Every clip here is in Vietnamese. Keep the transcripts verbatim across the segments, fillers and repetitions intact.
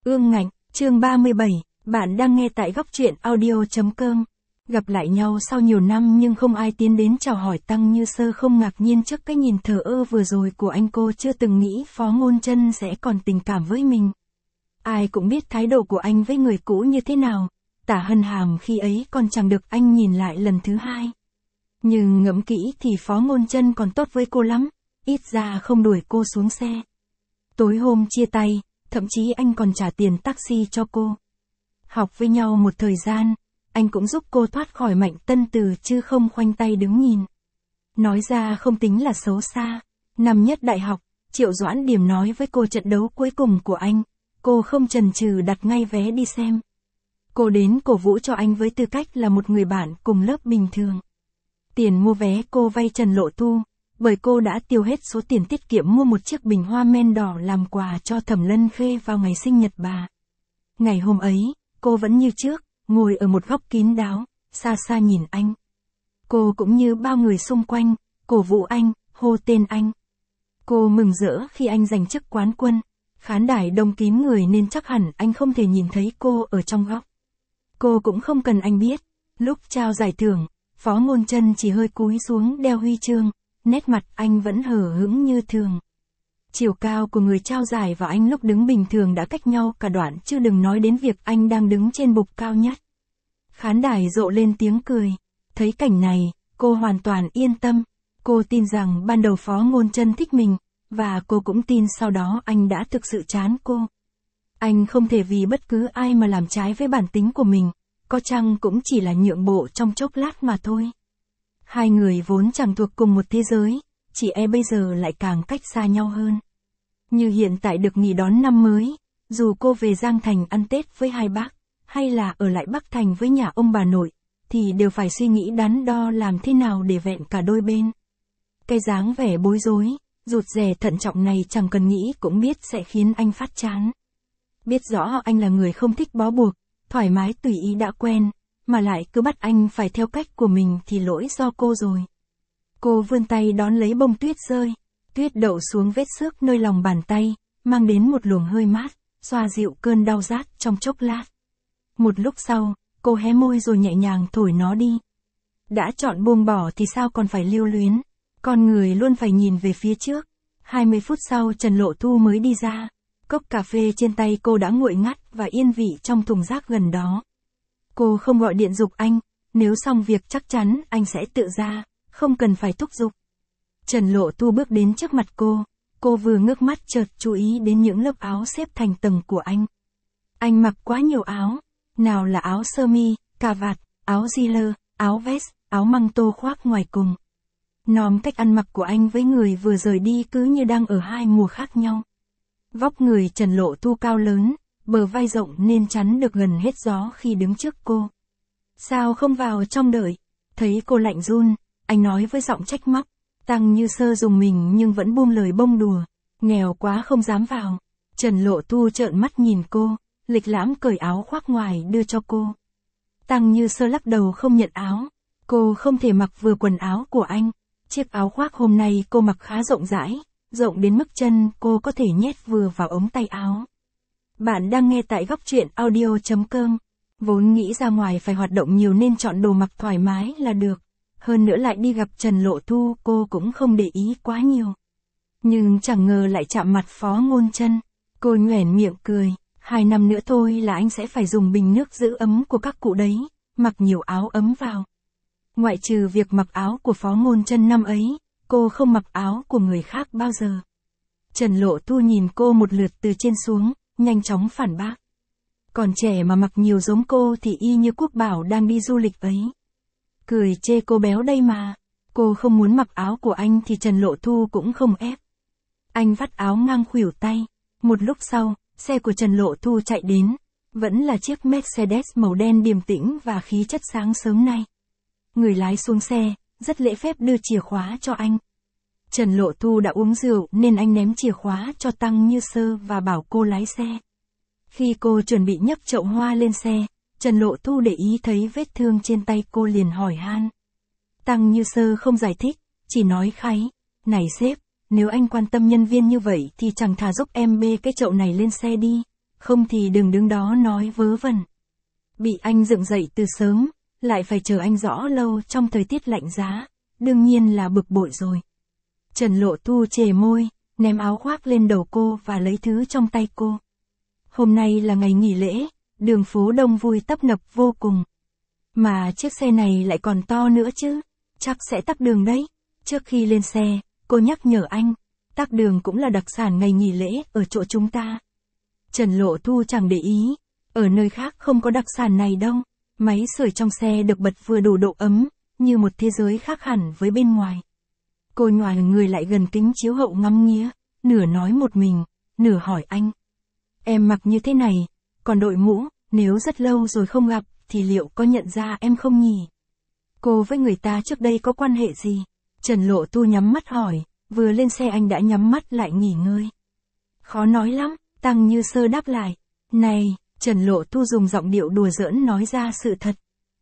Ương ngạnh, chương ba mươi bảy, bạn đang nghe tại góc truyện audio.com. Gặp lại nhau sau nhiều năm nhưng không ai tiến đến chào hỏi. Tăng Như Sơ không ngạc nhiên trước cái nhìn thờ ơ vừa rồi của anh. Cô chưa từng nghĩ Phó Ngôn Chân sẽ còn tình cảm với mình. Ai cũng biết thái độ của anh với người cũ như thế nào. Tả Hân Hàm khi ấy còn chẳng được anh nhìn lại lần thứ hai. Nhưng ngẫm kỹ thì Phó Ngôn Chân còn tốt với cô lắm, ít ra không đuổi cô xuống xe. Tối hôm chia tay, thậm chí anh còn trả tiền taxi cho cô. Học với nhau một thời gian, anh cũng giúp cô thoát khỏi Mạnh Tân Từ chứ không khoanh tay đứng nhìn. Nói ra không tính là xấu xa. Năm nhất đại học, Triệu Doãn Điểm nói với cô trận đấu cuối cùng của anh. Cô không chần chừ đặt ngay vé đi xem. Cô đến cổ vũ cho anh với tư cách là một người bạn cùng lớp bình thường. Tiền mua vé cô vay Trần Lộ Tu, bởi cô đã tiêu hết số tiền tiết kiệm mua một chiếc bình hoa men đỏ làm quà cho Thẩm Lân Khê vào ngày sinh nhật bà. Ngày hôm ấy, cô vẫn như trước, ngồi ở một góc kín đáo, xa xa nhìn anh. Cô cũng như bao người xung quanh, cổ vũ anh, hô tên anh. Cô mừng rỡ khi anh giành chức quán quân. Khán đài đông kín người nên chắc hẳn anh không thể nhìn thấy cô ở trong góc. Cô cũng không cần anh biết. Lúc trao giải thưởng, Phó Ngôn Chân chỉ hơi cúi xuống đeo huy chương, nét mặt anh vẫn hờ hững như thường. Chiều cao của người trao giải và anh lúc đứng bình thường đã cách nhau cả đoạn, chứ đừng nói đến việc anh đang đứng trên bục cao nhất. Khán đài rộ lên tiếng cười. Thấy cảnh này, cô hoàn toàn yên tâm. Cô tin rằng ban đầu Phó Ngôn Chân thích mình, và cô cũng tin sau đó anh đã thực sự chán cô. Anh không thể vì bất cứ ai mà làm trái với bản tính của mình, có chăng cũng chỉ là nhượng bộ trong chốc lát mà thôi. Hai người vốn chẳng thuộc cùng một thế giới, chỉ e bây giờ lại càng cách xa nhau hơn. Như hiện tại được nghỉ đón năm mới, dù cô về Giang Thành ăn Tết với hai bác, hay là ở lại Bắc Thành với nhà ông bà nội, thì đều phải suy nghĩ đắn đo làm thế nào để vẹn cả đôi bên. Cái dáng vẻ bối rối, rụt rè thận trọng này chẳng cần nghĩ cũng biết sẽ khiến anh phát chán. Biết rõ anh là người không thích bó buộc, thoải mái tùy ý đã quen, mà lại cứ bắt anh phải theo cách của mình thì lỗi do cô rồi. Cô vươn tay đón lấy bông tuyết rơi, tuyết đậu xuống vết xước nơi lòng bàn tay, mang đến một luồng hơi mát, xoa dịu cơn đau rát trong chốc lát. Một lúc sau, cô hé môi rồi nhẹ nhàng thổi nó đi. Đã chọn buông bỏ thì sao còn phải lưu luyến, con người luôn phải nhìn về phía trước. hai mươi phút sau Trần Lộ Tu mới đi ra. Cốc cà phê trên tay cô đã nguội ngắt và yên vị trong thùng rác gần đó. Cô không gọi điện giục anh, nếu xong việc chắc chắn anh sẽ tự ra, không cần phải thúc giục. Trần Lộ Tu bước đến trước mặt cô, cô vừa ngước mắt chợt chú ý đến những lớp áo xếp thành tầng của anh. Anh mặc quá nhiều áo, nào là áo sơ mi, cà vạt, áo jean, áo vest, áo măng tô khoác ngoài cùng. Nòm cách ăn mặc của anh với người vừa rời đi cứ như đang ở hai mùa khác nhau. Vóc người Trần Lộ Tu cao lớn, bờ vai rộng nên chắn được gần hết gió khi đứng trước cô. Sao không vào trong đợi? Thấy cô lạnh run, anh nói với giọng trách móc. Tăng Như Sơ dùng mình nhưng vẫn buông lời bông đùa. Nghèo quá không dám vào. Trần Lộ Tu trợn mắt nhìn cô, lịch lãm cởi áo khoác ngoài đưa cho cô. Tăng Như Sơ lắc đầu không nhận áo. Cô không thể mặc vừa quần áo của anh. Chiếc áo khoác hôm nay cô mặc khá rộng rãi, rộng đến mức chân cô có thể nhét vừa vào ống tay áo. Bạn đang nghe tại góc truyện audio.com. Vốn nghĩ ra ngoài phải hoạt động nhiều nên chọn đồ mặc thoải mái là được. Hơn nữa lại đi gặp Trần Lộ Tu, cô cũng không để ý quá nhiều. Nhưng chẳng ngờ lại chạm mặt Phó Ngôn Chân. Cô nhoẻn miệng cười. Hai năm nữa thôi là anh sẽ phải dùng bình nước giữ ấm của các cụ đấy, mặc nhiều áo ấm vào. Ngoại trừ việc mặc áo của Phó Ngôn Chân năm ấy, cô không mặc áo của người khác bao giờ. Trần Lộ Tu nhìn cô một lượt từ trên xuống, nhanh chóng phản bác. Còn trẻ mà mặc nhiều giống cô thì y như Quốc Bảo đang đi du lịch ấy. Cười chê cô béo đây mà. Cô không muốn mặc áo của anh thì Trần Lộ Tu cũng không ép. Anh vắt áo ngang khuỷu tay. Một lúc sau, xe của Trần Lộ Tu chạy đến. Vẫn là chiếc Mercedes màu đen điềm tĩnh và khí chất sáng sớm nay. Người lái xuống xe, rất lễ phép đưa chìa khóa cho anh. Trần Lộ Tu đã uống rượu nên anh ném chìa khóa cho Tăng Như Sơ và bảo cô lái xe. Khi cô chuẩn bị nhấc chậu hoa lên xe, Trần Lộ Tu để ý thấy vết thương trên tay cô liền hỏi han. Tăng Như Sơ không giải thích, chỉ nói kháy. Này sếp, nếu anh quan tâm nhân viên như vậy thì chẳng thà giúp em bê cái chậu này lên xe đi. không thì đừng đứng đó nói vớ vẩn. Bị anh dựng dậy từ sớm, lại phải chờ anh rõ lâu trong thời tiết lạnh giá, đương nhiên là bực bội rồi. Trần Lộ Thu chề môi, ném áo khoác lên đầu cô và lấy thứ trong tay cô. Hôm nay là ngày nghỉ lễ, đường phố đông vui tấp nập vô cùng. Mà chiếc xe này lại còn to nữa chứ, chắc sẽ tắc đường đấy. Trước khi lên xe, cô nhắc nhở anh, tắc đường cũng là đặc sản ngày nghỉ lễ ở chỗ chúng ta. Trần Lộ Thu chẳng để ý, ở nơi khác không có đặc sản này đâu. Máy sưởi trong xe được bật vừa đủ độ ấm, như một thế giới khác hẳn với bên ngoài. Cô nhòi người lại gần kính chiếu hậu ngắm nghía, nửa nói một mình, nửa hỏi anh. Em mặc như thế này, còn đội mũ, nếu rất lâu rồi không gặp, thì liệu có nhận ra em không nhỉ? Cô với người ta trước đây có quan hệ gì? Trần Lộ Thu nhắm mắt hỏi, vừa lên xe anh đã nhắm mắt lại nghỉ ngơi. Khó nói lắm, Tăng Như Sơ đáp lại. Này, Trần Lộ Thu dùng giọng điệu đùa giỡn nói ra sự thật.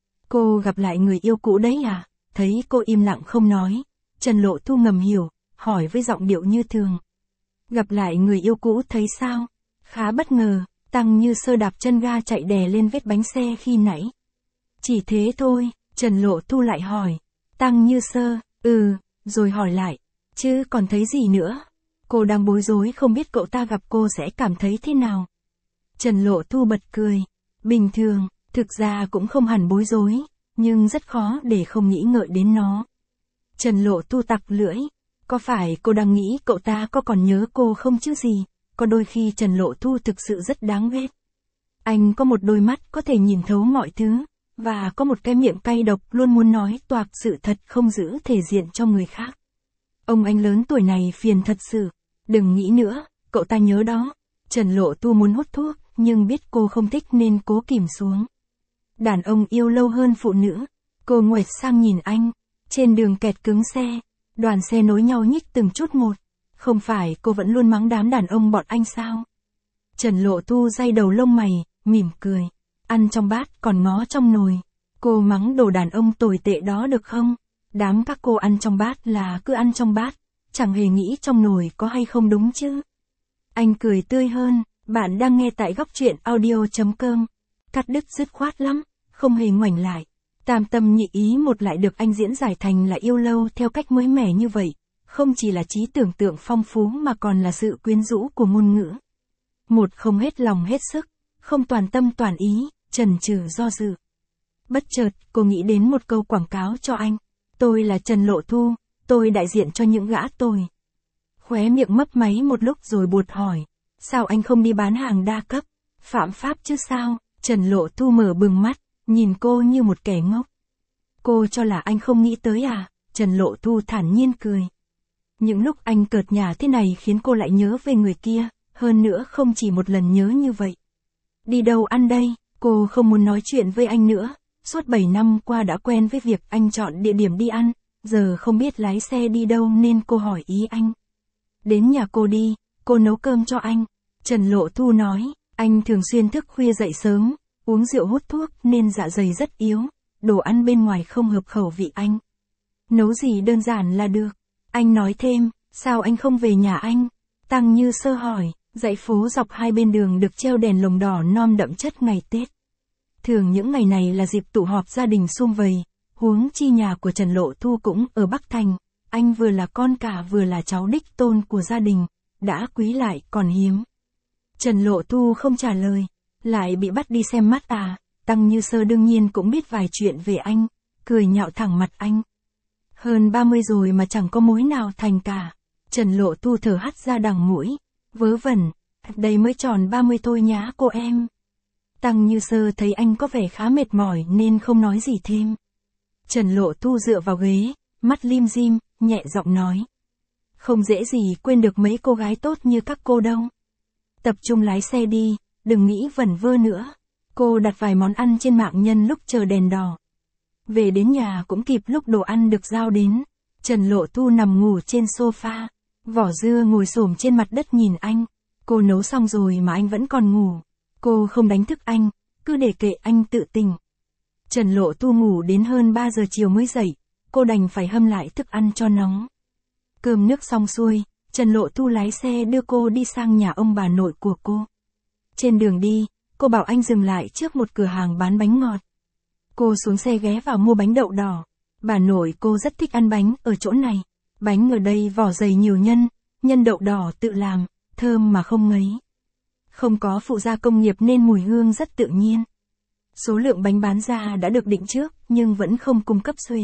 Cô gặp lại người yêu cũ đấy à? Thấy cô im lặng không nói, Trần Lộ Thu ngầm hiểu, hỏi với giọng điệu như thường. Gặp lại người yêu cũ thấy sao? Khá bất ngờ, Tăng Như Sơ đạp chân ga chạy đè lên vết bánh xe khi nãy. Chỉ thế thôi, Trần Lộ Thu lại hỏi. Tăng Như Sơ, ừ, rồi hỏi lại, chứ còn thấy gì nữa? Cô đang bối rối không biết cậu ta gặp cô sẽ cảm thấy thế nào. Trần Lộ Thu bật cười. Bình thường, thực ra cũng không hẳn bối rối, nhưng rất khó để không nghĩ ngợi đến nó. Trần Lộ Thu tặc lưỡi. Có phải cô đang nghĩ cậu ta có còn nhớ cô không chứ gì? Có đôi khi Trần Lộ Thu thực sự rất đáng ghét. Anh có một đôi mắt có thể nhìn thấu mọi thứ, và có một cái miệng cay độc luôn muốn nói toạc sự thật không giữ thể diện cho người khác. Ông anh lớn tuổi này phiền thật sự. Đừng nghĩ nữa, cậu ta nhớ đó. Trần Lộ Thu muốn hút thuốc, nhưng biết cô không thích nên cố kìm xuống. Đàn ông yêu lâu hơn phụ nữ. Cô ngoảnh sang nhìn anh. Trên đường kẹt cứng xe, đoàn xe nối nhau nhích từng chút một. Không phải cô vẫn luôn mắng đám đàn ông bọn anh sao? Trần Lộ Thu day đầu lông mày, mỉm cười. Ăn trong bát còn ngó trong nồi. Cô mắng đồ đàn ông tồi tệ đó được không? Đám các cô ăn trong bát là cứ ăn trong bát, chẳng hề nghĩ trong nồi có hay không đúng chứ. Anh cười tươi hơn. Bạn đang nghe tại góc truyện audio chấm com. Cắt đứt dứt khoát lắm, không hề ngoảnh lại. Tam tâm nhị ý một lại được anh diễn giải thành là yêu lâu theo cách mới mẻ như vậy. Không chỉ là trí tưởng tượng phong phú mà còn là sự quyến rũ của ngôn ngữ. Một không hết lòng hết sức, không toàn tâm toàn ý, chần chừ do dự. Bất chợt, cô nghĩ đến một câu quảng cáo cho anh. Tôi là Trần Lộ Thu, tôi đại diện cho những gã tồi. Khóe miệng mấp máy một lúc rồi buột hỏi. Sao anh không đi bán hàng đa cấp? Phạm pháp chứ sao? Trần Lộ Thu mở bừng mắt, nhìn cô như một kẻ ngốc. Cô cho là anh không nghĩ tới à? Trần Lộ Thu thản nhiên cười. Những lúc anh cợt nhả thế này khiến cô lại nhớ về người kia, hơn nữa không chỉ một lần nhớ như vậy. Đi đâu ăn đây? Cô không muốn nói chuyện với anh nữa. Suốt bảy năm qua đã quen với việc anh chọn địa điểm đi ăn, giờ không biết lái xe đi đâu nên cô hỏi ý anh. Đến nhà cô đi, cô nấu cơm cho anh. Trần Lộ Thu nói, anh thường xuyên thức khuya dậy sớm, uống rượu hút thuốc nên dạ dày rất yếu, đồ ăn bên ngoài không hợp khẩu vị anh. Nấu gì đơn giản là được. Anh nói thêm, sao anh không về nhà anh? Tăng Như Sơ hỏi, dãy phố dọc hai bên đường được treo đèn lồng đỏ non đậm chất ngày Tết. Thường những ngày này là dịp tụ họp gia đình sum vầy, huống chi nhà của Trần Lộ Thu cũng ở Bắc Thành, anh vừa là con cả vừa là cháu đích tôn của gia đình, đã quý lại còn hiếm. Trần Lộ Thu không trả lời, lại bị bắt đi xem mắt à? Tăng Như Sơ đương nhiên cũng biết vài chuyện về anh, cười nhạo thẳng mặt anh. Hơn ba mươi rồi mà chẳng có mối nào thành cả. Trần Lộ Thu thở hắt ra đằng mũi, vớ vẩn, đây mới tròn ba mươi thôi nhá cô em. Tăng Như Sơ thấy anh có vẻ khá mệt mỏi nên không nói gì thêm. Trần Lộ Thu dựa vào ghế, mắt lim dim, nhẹ giọng nói. Không dễ gì quên được mấy cô gái tốt như các cô đâu. Tập trung lái xe đi, đừng nghĩ vẩn vơ nữa. Cô đặt vài món ăn trên mạng nhân lúc chờ đèn đỏ. Về đến nhà cũng kịp lúc đồ ăn được giao đến. Trần Lộ Thu nằm ngủ trên sofa. Vỏ dưa ngồi xổm trên mặt đất nhìn anh. Cô nấu xong rồi mà anh vẫn còn ngủ. Cô không đánh thức anh, cứ để kệ anh tự tỉnh. Trần Lộ Thu ngủ đến hơn ba giờ chiều mới dậy. Cô đành phải hâm lại thức ăn cho nóng. Cơm nước xong xuôi, Trần Lộ Thu lái xe đưa cô đi sang nhà ông bà nội của cô. Trên đường đi, cô bảo anh dừng lại trước một cửa hàng bán bánh ngọt. Cô xuống xe ghé vào mua bánh đậu đỏ. Bà nội cô rất thích ăn bánh ở chỗ này. Bánh ở đây vỏ dày nhiều nhân, nhân đậu đỏ tự làm, thơm mà không ngấy. Không có phụ gia công nghiệp nên mùi hương rất tự nhiên. Số lượng bánh bán ra đã được định trước, nhưng vẫn không cung cấp xuể.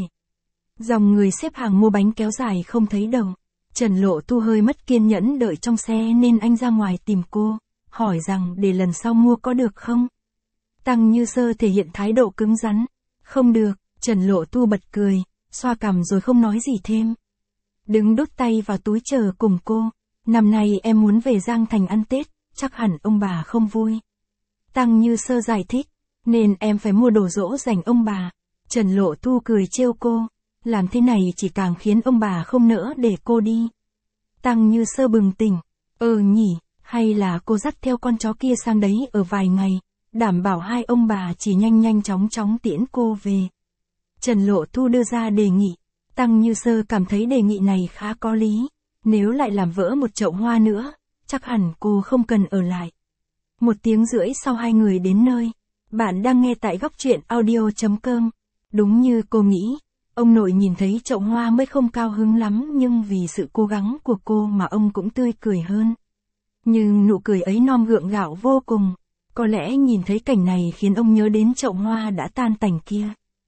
Dòng người xếp hàng mua bánh kéo dài không thấy đầu. Trần Lộ Tu hơi mất kiên nhẫn đợi trong xe nên anh ra ngoài tìm cô, hỏi rằng để lần sau mua có được không? Tăng Như Sơ thể hiện thái độ cứng rắn. Không được, Trần Lộ Tu bật cười, xoa cằm rồi không nói gì thêm. Đứng đút tay vào túi chờ cùng cô. Năm nay em muốn về Giang Thành ăn Tết, chắc hẳn ông bà không vui. Tăng Như Sơ giải thích, nên em phải mua đồ giỗ dành ông bà. Trần Lộ Tu cười trêu cô, làm thế này chỉ càng khiến ông bà không nỡ để cô đi. Tăng Như Sơ bừng tỉnh, ờ nhỉ, hay là cô dắt theo con chó kia sang đấy ở vài ngày, đảm bảo hai ông bà chỉ nhanh nhanh chóng chóng tiễn cô về. Trần Lộ Tu đưa ra đề nghị, Tăng Như Sơ cảm thấy đề nghị này khá có lý, nếu lại làm vỡ một chậu hoa nữa, chắc hẳn cô không cần ở lại. Một tiếng rưỡi sau hai người đến nơi, bạn đang nghe tại góc truyện audio.com. Đúng như cô nghĩ, ông nội nhìn thấy chậu hoa mới không cao hứng lắm nhưng vì sự cố gắng của cô mà ông cũng tươi cười hơn. Nhưng nụ cười ấy non gượng gạo vô cùng, có lẽ nhìn thấy cảnh này khiến ông nhớ đến chậu hoa đã tan tành kia.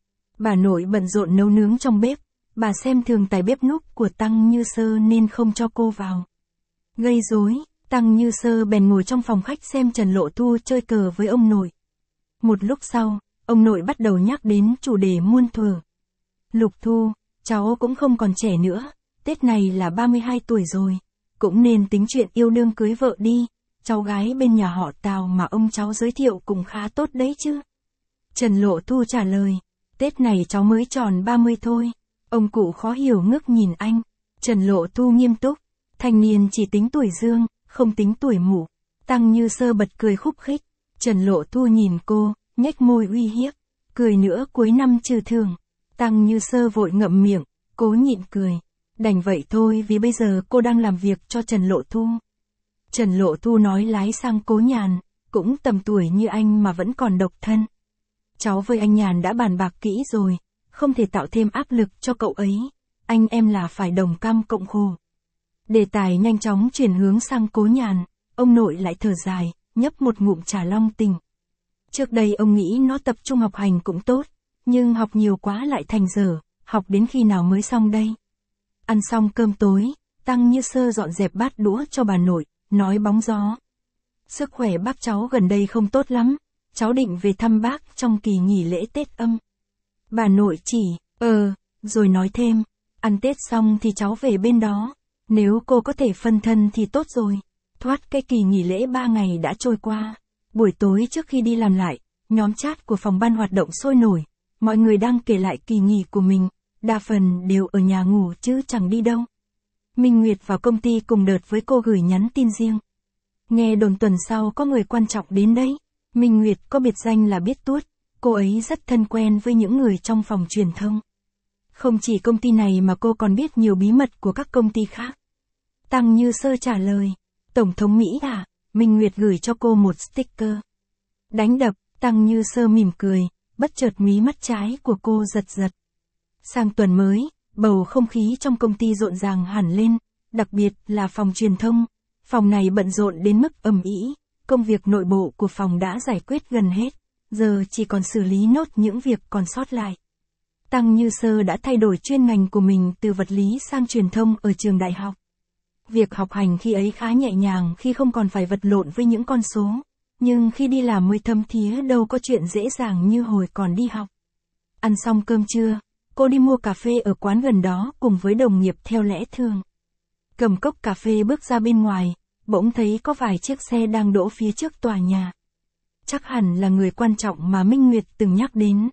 Bà nội bận rộn nấu nướng trong bếp, bà xem thường tài bếp núc của Tăng Như Sơ nên không cho cô vào. Gây rối, Tăng Như Sơ bèn ngồi trong phòng khách xem Trần Lộ Tu chơi cờ với ông nội. Một lúc sau, ông nội bắt đầu nhắc đến chủ đề muôn thuở. Lục Thu, cháu cũng không còn trẻ nữa, Tết này là ba mươi hai tuổi rồi, cũng nên tính chuyện yêu đương cưới vợ đi, cháu gái bên nhà họ Tào mà ông cháu giới thiệu cũng khá tốt đấy chứ. Trần Lộ Tu trả lời, Tết này cháu mới tròn ba mươi thôi. Ông cụ khó hiểu ngước nhìn anh. Trần Lộ Tu nghiêm túc, thanh niên chỉ tính tuổi dương, không tính tuổi mụ. Tăng Như Sơ bật cười khúc khích. Trần Lộ Tu nhìn cô, nhếch môi uy hiếp, cười nữa cuối năm trừ thưởng. Tăng Như Sơ vội ngậm miệng, cố nhịn cười. Đành vậy thôi vì bây giờ cô đang làm việc cho Trần Lộ Tu. Trần Lộ Tu nói lái sang Cố Nhàn, cũng tầm tuổi như anh mà vẫn còn độc thân. Cháu với anh Nhàn đã bàn bạc kỹ rồi, không thể tạo thêm áp lực cho cậu ấy, anh em là phải đồng cam cộng khổ. Đề tài nhanh chóng chuyển hướng sang Cố Nhàn, ông nội lại thở dài, nhấp một ngụm trà long tình. Trước đây ông nghĩ nó tập trung học hành cũng tốt, nhưng học nhiều quá lại thành dở, học đến khi nào mới xong đây. Ăn xong cơm tối, Tăng Như Sơ dọn dẹp bát đũa cho bà nội, nói bóng gió. Sức khỏe bác cháu gần đây không tốt lắm, cháu định về thăm bác trong kỳ nghỉ lễ Tết Âm. Bà nội chỉ, ờ, rồi nói thêm, ăn Tết xong thì cháu về bên đó, nếu cô có thể phân thân thì tốt rồi. Thoát cái kỳ nghỉ lễ ba ngày đã trôi qua, buổi tối trước khi đi làm lại, nhóm chat của phòng ban hoạt động sôi nổi, mọi người đang kể lại kỳ nghỉ của mình, đa phần đều ở nhà ngủ chứ chẳng đi đâu. Minh Nguyệt vào công ty cùng đợt với cô gửi nhắn tin riêng. Nghe đồn tuần sau có người quan trọng đến đấy, Minh Nguyệt có biệt danh là Biết Tuốt, cô ấy rất thân quen với những người trong phòng truyền thông. Không chỉ công ty này mà cô còn biết nhiều bí mật của các công ty khác. Tăng Như Sơ trả lời, Tổng thống Mỹ à, Minh Nguyệt gửi cho cô một sticker. Đánh đập, Tăng Như Sơ mỉm cười, bất chợt mí mắt trái của cô giật giật. Sang tuần mới, bầu không khí trong công ty rộn ràng hẳn lên, đặc biệt là phòng truyền thông. Phòng này bận rộn đến mức ầm ĩ, công việc nội bộ của phòng đã giải quyết gần hết, giờ chỉ còn xử lý nốt những việc còn sót lại. Tăng Như Sơ đã thay đổi chuyên ngành của mình từ vật lý sang truyền thông ở trường đại học. Việc học hành khi ấy khá nhẹ nhàng khi không còn phải vật lộn với những con số, nhưng khi đi làm mới thấm thía đâu có chuyện dễ dàng như hồi còn đi học. Ăn xong cơm trưa, cô đi mua cà phê ở quán gần đó cùng với đồng nghiệp theo lẽ thường. Cầm cốc cà phê bước ra bên ngoài, bỗng thấy có vài chiếc xe đang đỗ phía trước tòa nhà. Chắc hẳn là người quan trọng mà Minh Nguyệt từng nhắc đến.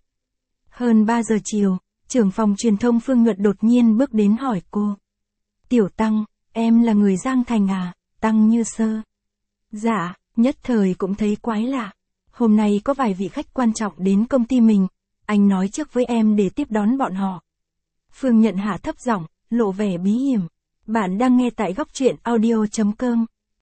Hơn ba giờ chiều, trưởng phòng truyền thông Phương Nhuận đột nhiên bước đến hỏi cô. Tiểu Tăng, em là người Giang Thành à? Tăng Như Sơ. Dạ, nhất thời cũng thấy quái lạ. Hôm nay có vài vị khách quan trọng đến công ty mình, anh nói trước với em để tiếp đón bọn họ. Phương Nhuận hạ thấp giọng, lộ vẻ bí hiểm. Bạn đang nghe tại góc truyện audio chấm com.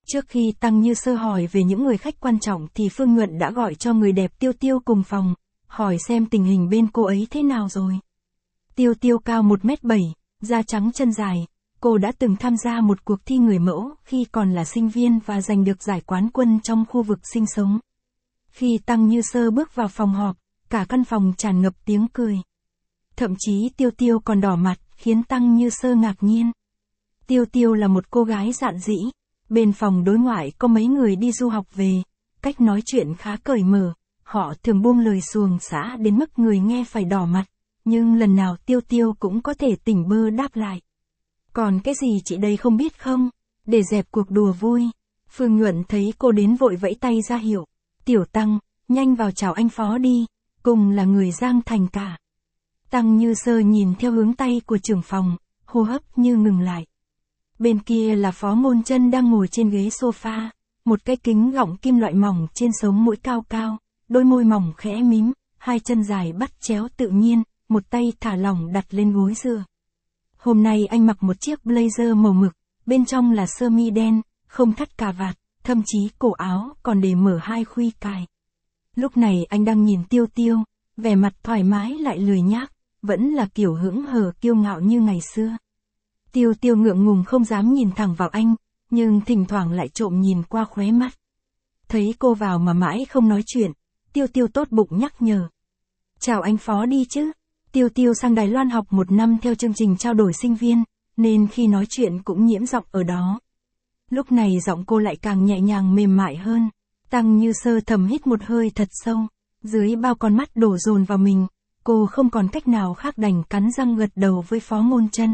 Trước khi Tăng Như Sơ hỏi về những người khách quan trọng thì Phương Nhuận đã gọi cho người đẹp Tiêu Tiêu cùng phòng, hỏi xem tình hình bên cô ấy thế nào rồi. Tiêu Tiêu cao một mét bảy, da trắng chân dài, cô đã từng tham gia một cuộc thi người mẫu khi còn là sinh viên và giành được giải quán quân trong khu vực sinh sống. Khi Tăng Như Sơ bước vào phòng họp, cả căn phòng tràn ngập tiếng cười. Thậm chí Tiêu Tiêu còn đỏ mặt, khiến Tăng Như Sơ ngạc nhiên. Tiêu Tiêu là một cô gái dạn dĩ, bên phòng đối ngoại có mấy người đi du học về, cách nói chuyện khá cởi mở, họ thường buông lời xuồng xã đến mức người nghe phải đỏ mặt, nhưng lần nào Tiêu Tiêu cũng có thể tỉnh bơ đáp lại. Còn cái gì chị đây không biết không? Để dẹp cuộc đùa vui. Phương Nhuận thấy cô đến vội vẫy tay ra hiệu. Tiểu Tăng, nhanh vào chào anh Phó đi, cùng là người Giang Thành cả. Tăng Như Sơ nhìn theo hướng tay của trưởng phòng, hô hấp như ngừng lại. Bên kia là Phó Ngôn Chân đang ngồi trên ghế sofa, một cái kính gọng kim loại mỏng trên sống mũi cao cao, đôi môi mỏng khẽ mím, hai chân dài bắt chéo tự nhiên, một tay thả lỏng đặt lên gối dựa. Hôm nay anh mặc một chiếc blazer màu mực, bên trong là sơ mi đen, không thắt cà vạt, thậm chí cổ áo còn để mở hai khuy cài. Lúc này anh đang nhìn Tiêu Tiêu, vẻ mặt thoải mái lại lười nhác, vẫn là kiểu hững hờ kiêu ngạo như ngày xưa. Tiêu Tiêu ngượng ngùng không dám nhìn thẳng vào anh, nhưng thỉnh thoảng lại trộm nhìn qua khóe mắt. Thấy cô vào mà mãi không nói chuyện, Tiêu Tiêu tốt bụng nhắc nhở. Chào anh Phó đi chứ. Tiêu Tiêu sang Đài Loan học một năm theo chương trình trao đổi sinh viên, nên khi nói chuyện cũng nhiễm giọng ở đó. Lúc này giọng cô lại càng nhẹ nhàng mềm mại hơn. Tăng Như Sơ thầm hít một hơi thật sâu, dưới bao con mắt đổ dồn vào mình, cô không còn cách nào khác đành cắn răng gật đầu với Phó Ngôn Chân.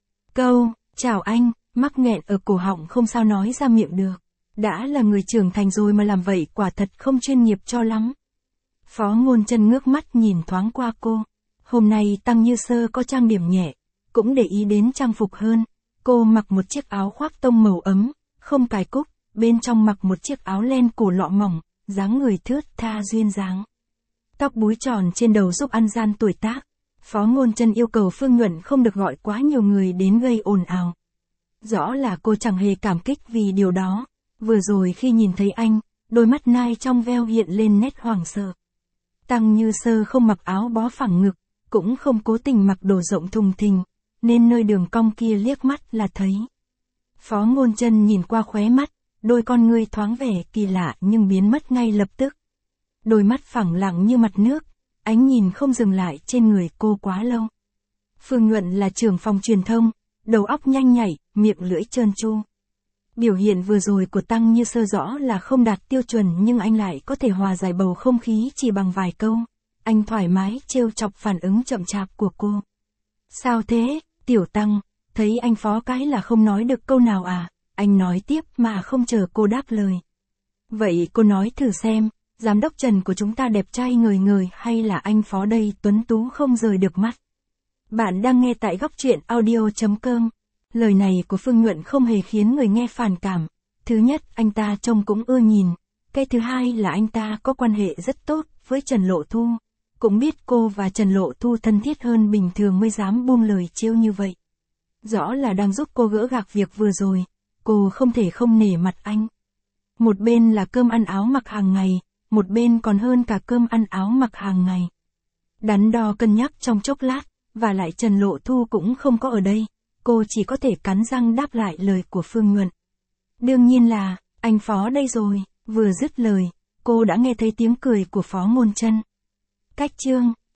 Câu, chào anh, mắc nghẹn ở cổ họng không sao nói ra miệng được. Đã là người trưởng thành rồi mà làm vậy quả thật không chuyên nghiệp cho lắm. Phó Ngôn Chân ngước mắt nhìn thoáng qua cô. Hôm nay Tăng Như Sơ có trang điểm nhẹ, cũng để ý đến trang phục hơn. Cô mặc một chiếc áo khoác tông màu ấm, không cài cúc, bên trong mặc một chiếc áo len cổ lọ mỏng, dáng người thướt tha duyên dáng. Tóc búi tròn trên đầu giúp ăn gian tuổi tác. Phó Ngôn Chân yêu cầu Phương Nhuận không được gọi quá nhiều người đến gây ồn ào. Rõ là cô chẳng hề cảm kích vì điều đó. Vừa rồi khi nhìn thấy anh, đôi mắt nai trong veo hiện lên nét hoảng sợ. Tăng Như Sơ không mặc áo bó phẳng ngực, cũng không cố tình mặc đồ rộng thùng thình, nên nơi đường cong kia liếc mắt là thấy. Phó Ngôn Chân nhìn qua khóe mắt, đôi con ngươi thoáng vẻ kỳ lạ nhưng biến mất ngay lập tức. Đôi mắt phẳng lặng như mặt nước, ánh nhìn không dừng lại trên người cô quá lâu. Phương Nhuận là trưởng phòng truyền thông, đầu óc nhanh nhạy, miệng lưỡi trơn tru. Biểu hiện vừa rồi của Tăng Như Sơ rõ là không đạt tiêu chuẩn nhưng anh lại có thể hòa giải bầu không khí chỉ bằng vài câu. Anh thoải mái trêu chọc phản ứng chậm chạp của cô. Sao thế, Tiểu Tăng, thấy anh Phó cái là không nói được câu nào à? Anh nói tiếp mà không chờ cô đáp lời. Vậy cô nói thử xem, giám đốc Trần của chúng ta đẹp trai ngời ngời hay là anh Phó đây tuấn tú không rời được mắt? Bạn đang nghe tại góc truyện audio chấm com. Lời này của Phương Nhuận không hề khiến người nghe phản cảm. Thứ nhất, anh ta trông cũng ưa nhìn. Cái thứ hai là anh ta có quan hệ rất tốt với Trần Lộ Thu. Cũng biết cô và Trần Lộ Thu thân thiết hơn bình thường mới dám buông lời trêu như vậy. Rõ là đang giúp cô gỡ gạc việc vừa rồi. Cô không thể không nể mặt anh. Một bên là cơm ăn áo mặc hàng ngày, một bên còn hơn cả cơm ăn áo mặc hàng ngày. Đắn đo cân nhắc trong chốc lát, và lại Trần Lộ Thu cũng không có ở đây. Cô chỉ có thể cắn răng đáp lại lời của Phương Nhuận. Đương nhiên là, anh Phó đây rồi. Vừa dứt lời, cô đã nghe thấy tiếng cười của Phó Ngôn Chân. Cách chương